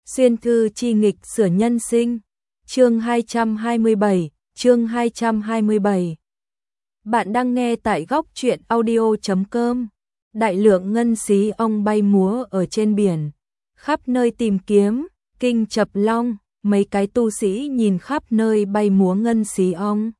Xuyên thư chi nghịch sửa nhân sinh. Chương 227, chương 227. Bạn đang nghe tại góc truyện audio.com. Đại lượng ngân xí ong bay múa ở trên biển, khắp nơi tìm kiếm, kinh chập long, mấy cái tu sĩ nhìn khắp nơi bay múa ngân xí ong.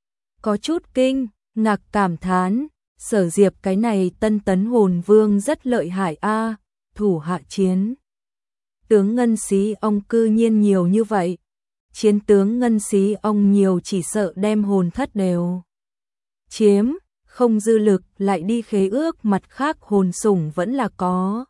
Có chút kinh, ngạc cảm thán, Sở Diệp cái này Tân Tấn Hồn Vương rất lợi hại a, thủ hạ chiến tướng ngân xí ong cư nhiên nhiều như vậy. Chiến tướng ngân xí ong nhiều chỉ sợ đem hồn thất đều chiếm, không dư lực lại đi khế ước, mặt khác hồn sủng vẫn là có.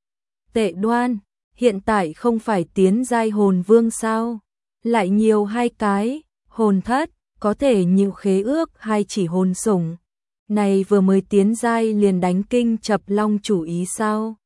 Tệ Đoan, hiện tại không phải tiến giai hồn vương sao? Lại nhiều hai cái, hồn thất, có thể nhiều khế ước hai chỉ hồn sủng. Này vừa mới tiến giai liền đánh kinh chập long chủ ý sao?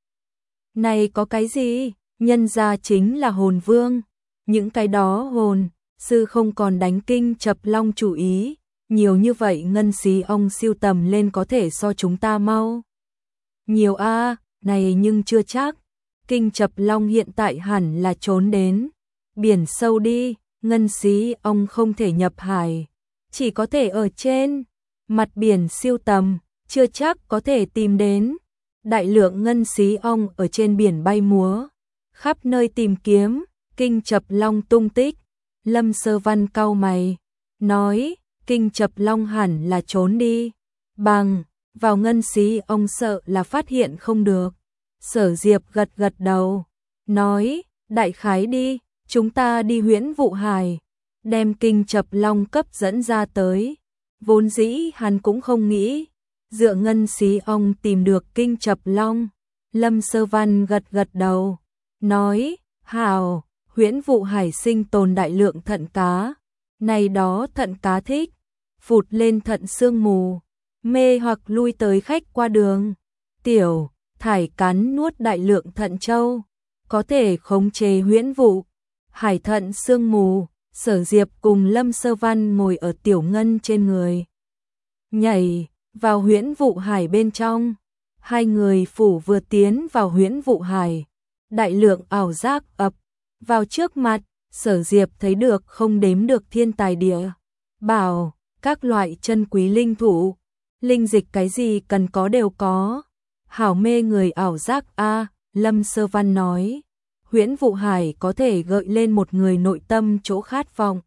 Này có cái gì? Nhân gia chính là hồn vương. Những cái đó hồn sư không còn đánh kinh chập long chủ ý. Nhiều như vậy ngân xí ong siêu tầm lên có thể so chúng ta mau. Nhiều a, này nhưng chưa chắc. Kinh chập long hiện tại hẳn là trốn đến biển sâu đi. Ngân xí ong không thể nhập hải, chỉ có thể ở trên mặt biển siêu tầm, chưa chắc có thể tìm đến. Đại lượng ngân xí ong ở trên biển bay múa, khắp nơi tìm kiếm, kinh chập long tung tích. Lâm Sơ Văn cau mày, nói, kinh chập long hẳn là trốn đi, bằng vào ngân xí ong sợ là phát hiện không được. Sở Diệp gật gật đầu, nói, đại khái đi, chúng ta đi Huyễn Vụ Hải, đem kinh chập long cấp dẫn ra tới. Vốn dĩ hắn cũng không nghĩ dựa ngân xí ong tìm được kinh chập long. Lâm Sơ Văn gật gật đầu, nói, hảo, Huyễn Vụ Hải sinh tồn đại lượng thận cá. Này đó thận cá thích phụt lên thận sương mù, mê hoặc lui tới khách qua đường. Tiểu thải cắn nuốt đại lượng thận châu, có thể khống chế Huyễn Vụ Hải thận sương mù. Sở Diệp cùng Lâm Sơ Văn ngồi ở tiểu ngân trên người, nhảy vào Huyễn Vụ Hải bên trong. Hai người phủ vừa tiến vào Huyễn Vụ Hải, đại lượng ảo giác ập vào trước mặt. Sở Diệp thấy được không đếm được thiên tài địa bảo, các loại chân quý linh thụ, linh dịch, cái gì cần có đều có. Hảo mê người ảo giác a. Lâm Sơ Văn nói, Huyễn Vụ Hải có thể gợi lên một người nội tâm chỗ khát vọng,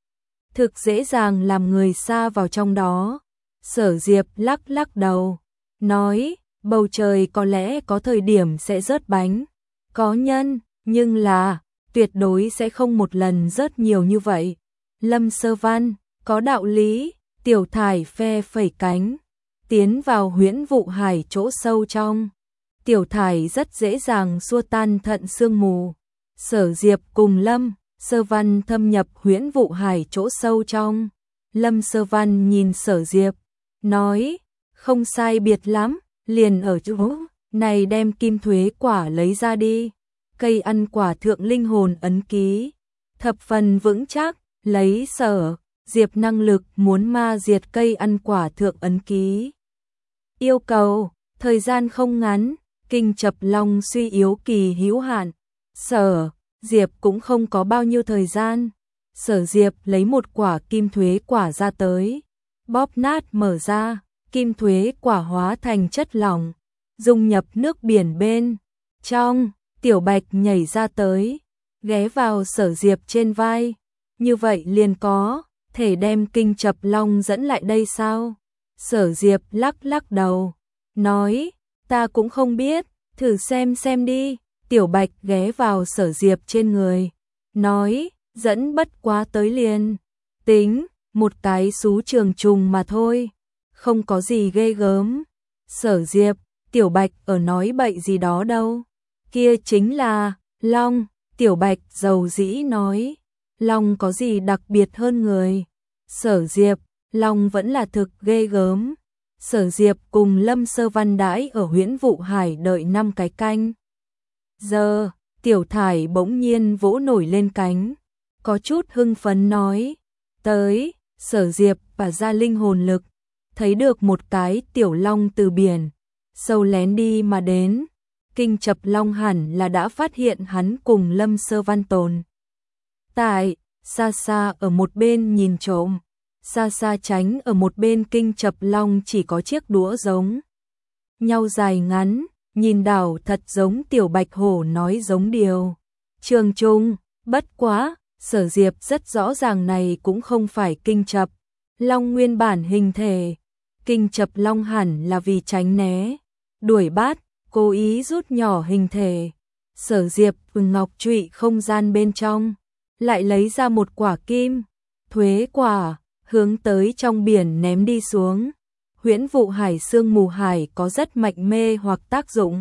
thực dễ dàng làm người sa vào trong đó. Sở Diệp lắc lắc đầu, nói, bầu trời có lẽ có thời điểm sẽ rớt bánh, có nhân, nhưng là tuyệt đối sẽ không một lần rớt nhiều như vậy. Lâm Sơ Văn, có đạo lý. Tiểu thải phe phẩy cánh, tiến vào Huyễn Vụ Hải chỗ sâu trong. Tiểu thải rất dễ dàng xua tan thận sương mù. Sở Diệp cùng Lâm Sơ Văn thâm nhập Huyễn Vụ Hải chỗ sâu trong. Lâm Sơ Văn nhìn Sở Diệp, nói, không sai biệt lắm, liền ở chỗ này đem kim thuế quả lấy ra đi. Cây ăn quả thượng linh hồn ấn ký, thập phần vững chắc, lấy Sở Diệp năng lực muốn ma diệt cây ăn quả thượng ấn ký. Yêu cầu, thời gian không ngắn, kinh chập long suy yếu kỳ hữu hạn. Sở Diệp cũng không có bao nhiêu thời gian. Sở Diệp lấy một quả kim thuế quả ra tới, bóp nát mở ra, kim thuế quả hóa thành chất lỏng, dung nhập nước biển bên trong. Tiểu Bạch nhảy ra tới, ghé vào Sở Diệp trên vai. Như vậy liền có thể đem kinh chập long dẫn lại đây sao? Sở Diệp lắc lắc đầu, nói, ta cũng không biết, thử xem đi. Tiểu Bạch ghé vào Sở Diệp trên người, nói, dẫn bất quá tới liền tính một cái xú trường trùng mà thôi, không có gì ghê gớm. Sở Diệp, Tiểu Bạch ở nói bậy gì đó đâu, kia chính là long. Tiểu Bạch dầu dĩ nói, long có gì đặc biệt hơn người? Sở Diệp, long vẫn là thực ghê gớm. Sở Diệp cùng Lâm Sơ Văn đãi ở Huyễn Vụ Hải đợi 5 cái canh giờ. Tiểu thải bỗng nhiên vỗ nổi lên cánh, có chút hưng phấn nói, tới. Sở Diệp và ra linh hồn lực, thấy được một cái tiểu long từ biển sâu lén đi mà đến. Kinh Chập Long hẳn là đã phát hiện hắn cùng Lâm Sơ Văn tồn tại, xa xa ở một bên nhìn trộm, xa xa tránh ở một bên. Kinh Chập Long chỉ có chiếc đũa giống nhau dài ngắn, nhìn đảo thật giống tiểu bạch hổ nói giống điều. Trường Trung, bất quá, Sở Diệp rất rõ ràng này cũng không phải Kinh Chập Long nguyên bản hình thể. Kinh Chập Long hẳn là vì tránh né đuổi bắt, cố ý rút nhỏ hình thể. Sở Diệp ngọc trụy không gian bên trong, lại lấy ra một quả kim thuế quả, hướng tới trong biển ném đi xuống. Huyễn vụ hải sương mù hải có rất mạnh mê hoặc tác dụng.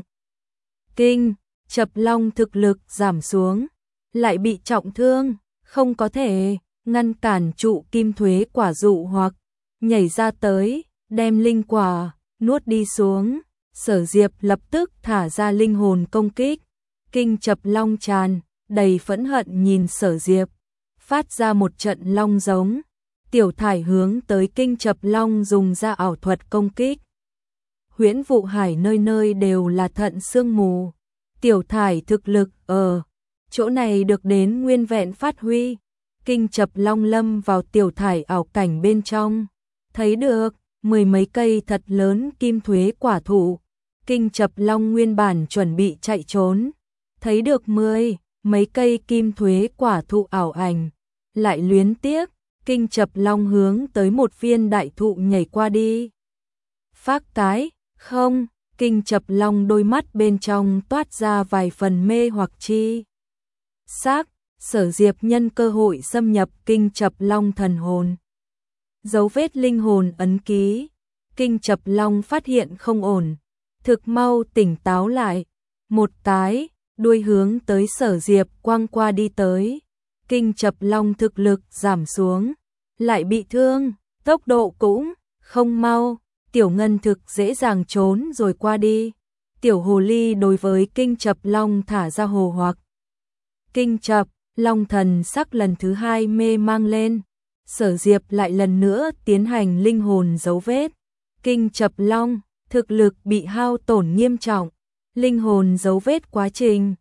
Kinh Chập Long thực lực giảm xuống, lại bị trọng thương, không có thể ngăn cản trụ kim thuế quả dụ hoặc nhảy ra tới, đem linh quả nuốt đi xuống. Sở Diệp lập tức thả ra linh hồn công kích. Kinh Chập Long tràn đầy phẫn hận nhìn Sở Diệp, phát ra một trận long giống. Tiểu thải hướng tới Kinh Chập Long dùng ra ảo thuật công kích. Huyễn vụ hải nơi nơi đều là thận sương mù. Tiểu thải thực lực ở chỗ này được đến nguyên vẹn phát huy. Kinh Chập Long lâm vào tiểu thải ảo cảnh bên trong, thấy được mười mấy cây thật lớn kim thuế quả thụ. Kinh Chập Long nguyên bản chuẩn bị chạy trốn, thấy được mấy cây kim thuế quả thụ ảo ảnh, lại luyến tiếc. Kinh Chập Long hướng tới một viên đại thụ nhảy qua đi. Phác cái, không, Kinh Chập Long đôi mắt bên trong toát ra vài phần mê hoặc chi sắc. Sở Diệp nhân cơ hội xâm nhập Kinh Chập Long thần hồn, dấu vết linh hồn ấn ký. Kinh Chập Long phát hiện không ổn, thực mau tỉnh táo lại, một cái đuôi hướng tới Sở Diệp quăng qua đi tới. Kinh Chập Long thực lực giảm xuống, lại bị thương, tốc độ cũng không mau. Tiểu Ngân thực dễ dàng trốn rồi qua đi. Tiểu Hồ Ly đối với Kinh Chập Long thả ra hồ hoặc. Kinh Chập Long thần sắc lần thứ hai mê mang lên. Sở Diệp lại lần nữa tiến hành linh hồn dấu vết. Kinh Chập Long thực lực bị hao tổn nghiêm trọng. Linh hồn dấu vết quá trình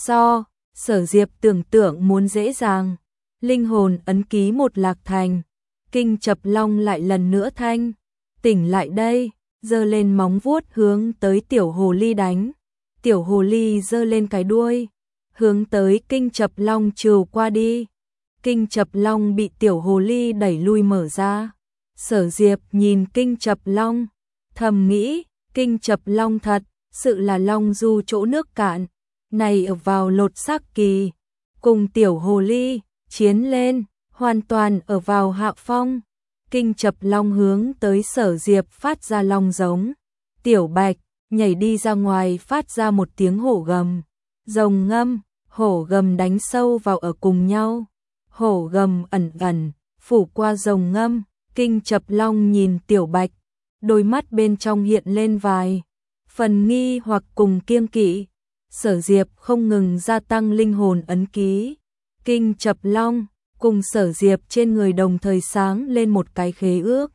Sở Diệp tưởng tượng muốn dễ dàng. Linh hồn ấn ký một lạc thành. Kinh Chập Long lại lần nữa thanh tỉnh lại đây, giơ lên móng vuốt hướng tới Tiểu Hồ Ly đánh. Tiểu Hồ Ly giơ lên cái đuôi, hướng tới Kinh Chập Long trừ qua đi. Kinh Chập Long bị Tiểu Hồ Ly đẩy lui mở ra. Sở Diệp nhìn Kinh Chập Long, thầm nghĩ, Kinh Chập Long thật sự là long du chỗ nước cạn, này ở vào lột xác kỳ, cùng Tiểu Hồ Ly chiến lên, hoàn toàn ở vào hạ phong. Kinh Chập Long hướng tới Sở Diệp phát ra long giống. Tiểu Bạch nhảy đi ra ngoài phát ra một tiếng hổ gầm. Rồng ngâm, hổ gầm đánh sâu vào ở cùng nhau. Hổ gầm ẩn ẩn phủ qua rồng ngâm. Kinh Chập Long nhìn Tiểu Bạch, đôi mắt bên trong hiện lên vài phần nghi hoặc cùng kiêng kỵ. Sở Diệp không ngừng gia tăng linh hồn ấn ký. Kinh Chập Long cùng Sở Diệp trên người đồng thời sáng lên một cái khế ước.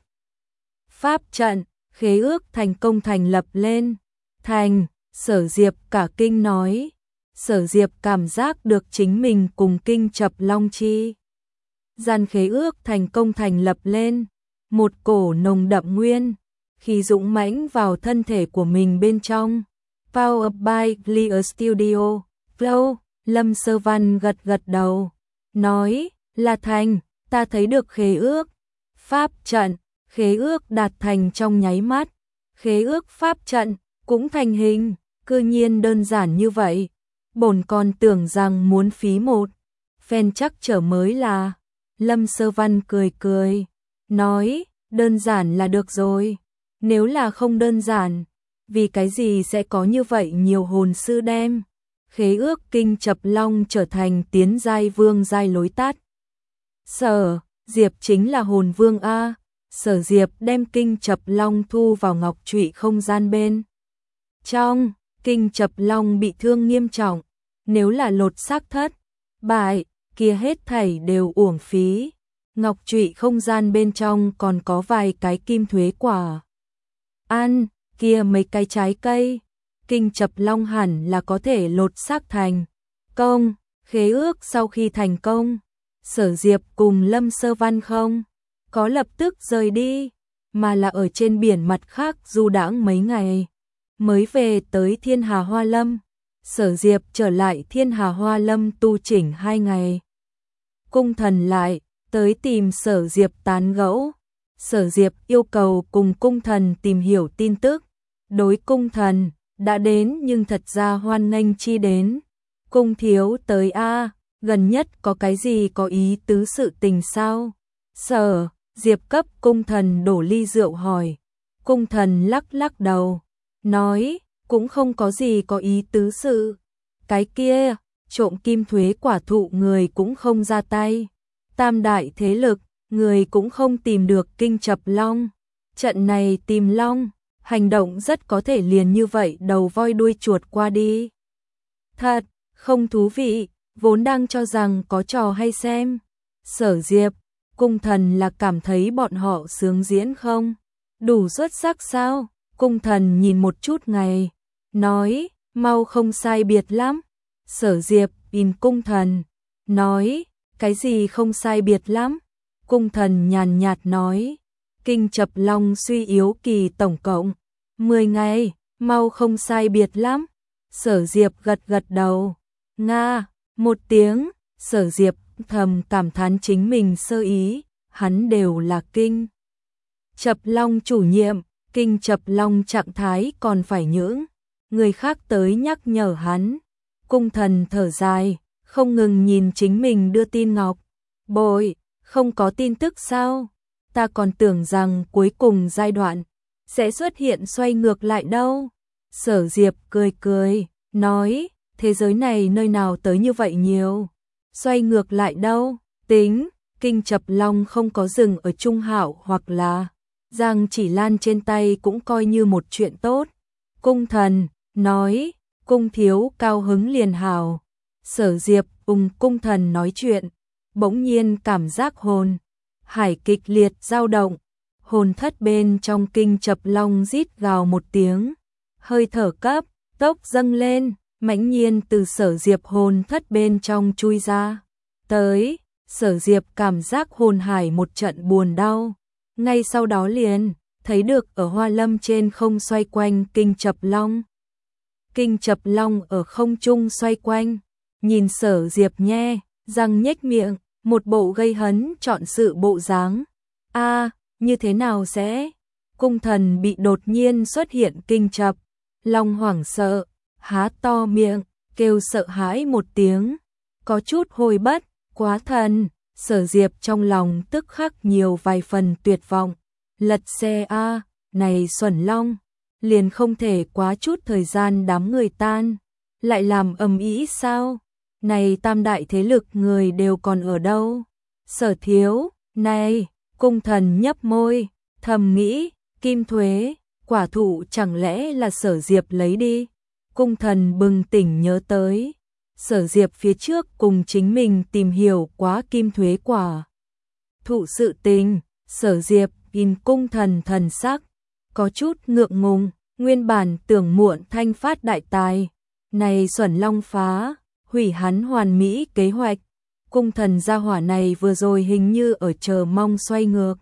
Pháp trận, khế ước thành công thành lập lên. Thành, Sở Diệp cả kinh nói. Sở Diệp cảm giác được chính mình cùng Kinh Chập Long chi gian khế ước thành công thành lập lên. Một cổ nồng đậm nguyên khi dũng mãnh vào thân thể của mình bên trong. Power by Clear Studio. Flow, Lâm Sơ Văn gật gật đầu, nói là thành, ta thấy được khế ước. Pháp trận, khế ước đạt thành trong nháy mắt. Khế ước pháp trận cũng thành hình, cư nhiên đơn giản như vậy. Bổn còn tưởng rằng muốn phí một phen chắc trở mới là. Lâm Sơ Văn cười cười, nói đơn giản là được rồi. Nếu là không đơn giản, vì cái gì sẽ có như vậy nhiều hồn sư đem khế ước Kinh Chập Long trở thành tiến giai vương giai lối tắt. Sở Diệp chính là hồn vương A. Sở Diệp đem Kinh Chập Long thu vào ngọc trụy không gian bên trong. Kinh Chập Long bị thương nghiêm trọng, nếu là lột xác thất bại, kia hết thảy đều uổng phí. Ngọc trụy không gian bên trong còn có vài cái kim thuế quả. Ăn, kia mấy cái trái cây. Kinh Chập Long hẳn là có thể lột xác thành công. Khế ước sau khi thành công, Sở Diệp cùng Lâm Sơ Văn không có lập tức rời đi, mà là ở trên biển mặt khác du đãng mấy ngày, mới về tới Thiên Hà Hoa Lâm. Sở Diệp trở lại Thiên Hà Hoa Lâm tu chỉnh 2 ngày. Cung Thần lại tới tìm Sở Diệp tán gẫu. Sở Diệp yêu cầu cùng Cung Thần tìm hiểu tin tức. Đối Cung Thần đã đến nhưng thật ra hoan nghênh chi đến. Cung thiếu tới a, gần nhất có cái gì có ý tứ sự tình sao? Sở Diệp cấp Cung Thần đổ ly rượu hỏi. Cung Thần lắc lắc đầu, nói cũng không có gì có ý tứ sự. Cái kia, trộm kim thuế quả thụ người cũng không ra tay. Tam đại thế lực, người cũng không tìm được Kinh Chập Long. Trận này tìm Long, hành động rất có thể liền như vậy đầu voi đuôi chuột qua đi. Thật, không thú vị, vốn đang cho rằng có trò hay xem. Sở Diệp, Cung Thần là cảm thấy bọn họ sướng diễn không? Đủ xuất sắc sao? Cung Thần nhìn một chút ngày, nói, mau không sai biệt lắm. Sở Diệp nhìn Cung Thần, nói, cái gì không sai biệt lắm? Cung Thần nhàn nhạt nói, Kinh Chập Long suy yếu kỳ tổng cộng 10 ngày, mau không sai biệt lắm. Sở Diệp gật gật đầu, nga, một tiếng. Sở Diệp thầm cảm thán chính mình sơ ý, hắn đều là Kinh Chập Long chủ nhiệm, Kinh Chập Long trạng thái còn phải những người khác tới nhắc nhở hắn. Cung Thần thở dài, không ngừng nhìn chính mình đưa tin ngọc bội. Không có tin tức sao? Ta còn tưởng rằng cuối cùng giai đoạn sẽ xuất hiện xoay ngược lại đâu. Sở Diệp cười cười, nói, thế giới này nơi nào tới như vậy nhiều. Xoay ngược lại đâu? Tính, Kinh Chập Long không có dừng ở Trung Hạo hoặc là Giang Chỉ Lan trên tay cũng coi như một chuyện tốt. Cung Thần nói, Cung thiếu cao hứng liền hào. Sở Diệp Cung Thần nói chuyện, bỗng nhiên cảm giác hồn hải kịch liệt dao động. Hồn thất bên trong Kinh Chập Long rít gào một tiếng, hơi thở cấp tốc dâng lên, mãnh nhiên từ Sở Diệp hồn thất bên trong chui ra. Tới, Sở Diệp cảm giác hồn hải một trận buồn đau. Ngay sau đó liền thấy được ở Hoa Lâm trên không xoay quanh Kinh Chập Long. Kinh Chập Long ở không trung xoay quanh, nhìn Sở Diệp nhe răng nhếch miệng, một bộ gây hấn chọn sự bộ dáng. A, như thế nào sẽ? Cung Thần bị đột nhiên xuất hiện Kinh Chập Long hoảng sợ, há to miệng, kêu sợ hãi một tiếng, có chút hồi bất quá thần. Sở Diệp trong lòng tức khắc nhiều vài phần tuyệt vọng. Lật xe a, này xuẩn long, liền không thể quá chút thời gian đám người tan, lại làm ầm ĩ sao? Này tam đại thế lực người đều còn ở đâu? Sở thiếu, này, Cung Thần nhấp môi, thầm nghĩ, kim thuế, quả thụ chẳng lẽ là Sở Diệp lấy đi? Cung Thần bừng tỉnh nhớ tới, Sở Diệp phía trước cùng chính mình tìm hiểu quá kim thuế quả thụ sự tình. Sở Diệp nhìn Cung Thần thần sắc có chút ngượng ngùng, nguyên bản tưởng muộn thanh phát đại tài, này xuẩn long phá hủy hắn hoàn mỹ kế hoạch. Cung Thần gia hỏa này vừa rồi hình như ở chờ mong xoay ngược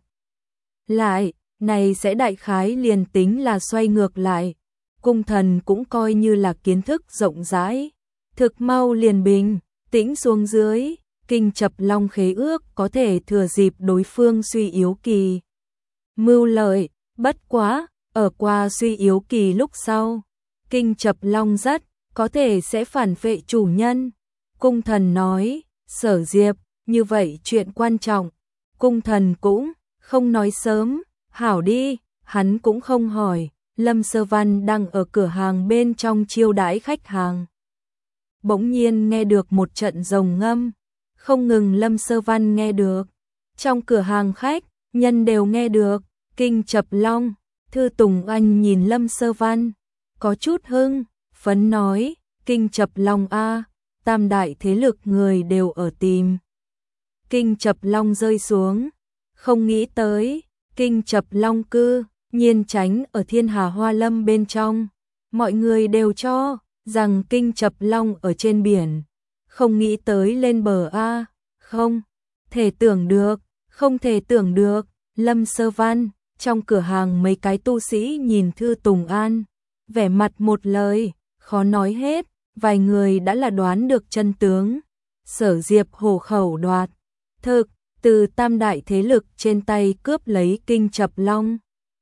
lại, này sẽ đại khái liền tính là xoay ngược lại. Cung Thần cũng coi như là kiến thức rộng rãi, thực mau liền bình tĩnh xuống dưới. Kinh Chập Long khế ước có thể thừa dịp đối phương suy yếu kỳ mưu lợi, bất quá ở qua suy yếu kỳ lúc sau, Kinh Chập Long rất có thể sẽ phản vệ chủ nhân. Cung Thần nói, Sở Diệp, như vậy chuyện quan trọng. Cung Thần cũng không nói sớm, hảo đi, hắn cũng không hỏi. Lâm Sơ Văn đang ở cửa hàng bên trong chiêu đãi khách hàng, bỗng nhiên nghe được một trận rồng ngâm. Không ngừng Lâm Sơ Văn nghe được, trong cửa hàng khách, nhân đều nghe được. Kinh Chập Long, Thư Tùng Anh nhìn Lâm Sơ Văn, có chút hưng phấn nói, Kinh Chập Long a, tam đại thế lực người đều ở tìm. Kinh Chập Long rơi xuống, không nghĩ tới, Kinh Chập Long cư nhiên tránh ở Thiên Hà Hoa Lâm bên trong. Mọi người đều cho rằng Kinh Chập Long ở trên biển, không nghĩ tới lên bờ a. Không thể tưởng được, không thể tưởng được. Lâm Sơ Văn, trong cửa hàng mấy cái tu sĩ nhìn Thư Tùng An, vẻ mặt một lời, khó nói hết, vài người đã là đoán được chân tướng. Sở Diệp hổ khẩu đoạt thực, từ tam đại thế lực trên tay cướp lấy Kinh Chập Long.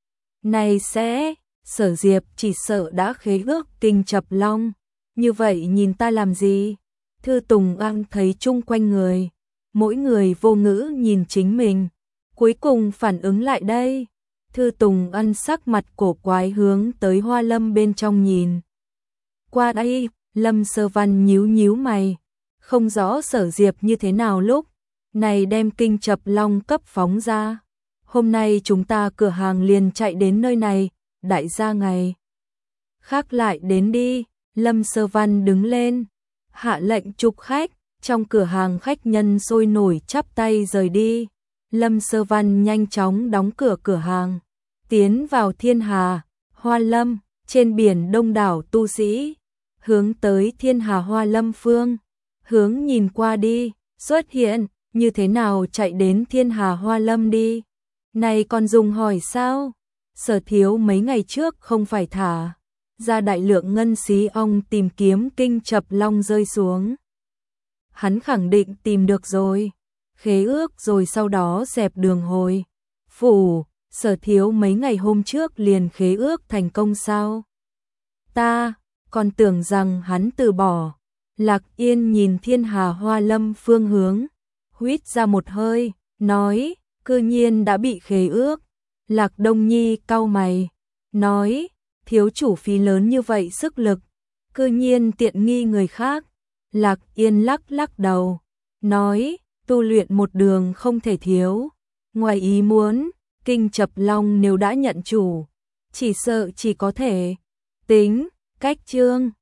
Này sẽ, Sở Diệp chỉ sợ đã khế ước Kinh Chập Long, như vậy nhìn ta làm gì? Thư Tùng An thấy chung quanh người, mỗi người vô ngữ nhìn chính mình, cuối cùng phản ứng lại đây. Thư Tùng An sắc mặt cổ quái hướng tới Hoa Lâm bên trong nhìn. Qua đây, Lâm Sơ Văn nhíu nhíu mày, không rõ Sở Diệp như thế nào lúc này đem Kinh Chập Long cấp phóng ra. Hôm nay chúng ta cửa hàng liền chạy đến nơi này, đại gia ngày khác lại đến đi. Lâm Sơ Văn đứng lên, hạ lệnh chụp khách, trong cửa hàng khách nhân sôi nổi chắp tay rời đi. Lâm Sơ Văn nhanh chóng đóng cửa cửa hàng, tiến vào Thiên Hà, Hoa Lâm, trên biển đông đảo tu sĩ, hướng tới Thiên Hà Hoa Lâm phương, hướng nhìn qua đi, xuất hiện, như thế nào chạy đến Thiên Hà Hoa Lâm đi. Này còn dùng hỏi sao? Sở Thiếu mấy ngày trước không phải thả ra đại lượng ngân xí ong tìm kiếm Kinh Chập Long rơi xuống. Hắn khẳng định tìm được rồi, khế ước rồi sau đó dẹp đường hồi phủ. Sở Thiếu mấy ngày hôm trước liền khế ước thành công sao? Ta còn tưởng rằng hắn từ bỏ. Lạc Yên nhìn Thiên Hà Hoa Lâm phương hướng, huýt ra một hơi, nói, cư nhiên đã bị khế ước. Lạc Đông Nhi cau mày, nói, thiếu chủ phí lớn như vậy sức lực, cư nhiên tiện nghi người khác. Lạc Yên lắc lắc đầu, nói, tu luyện một đường không thể thiếu. Ngoài ý muốn, Kinh Chập Long nếu đã nhận chủ, chỉ sợ chỉ có thể tính cách chương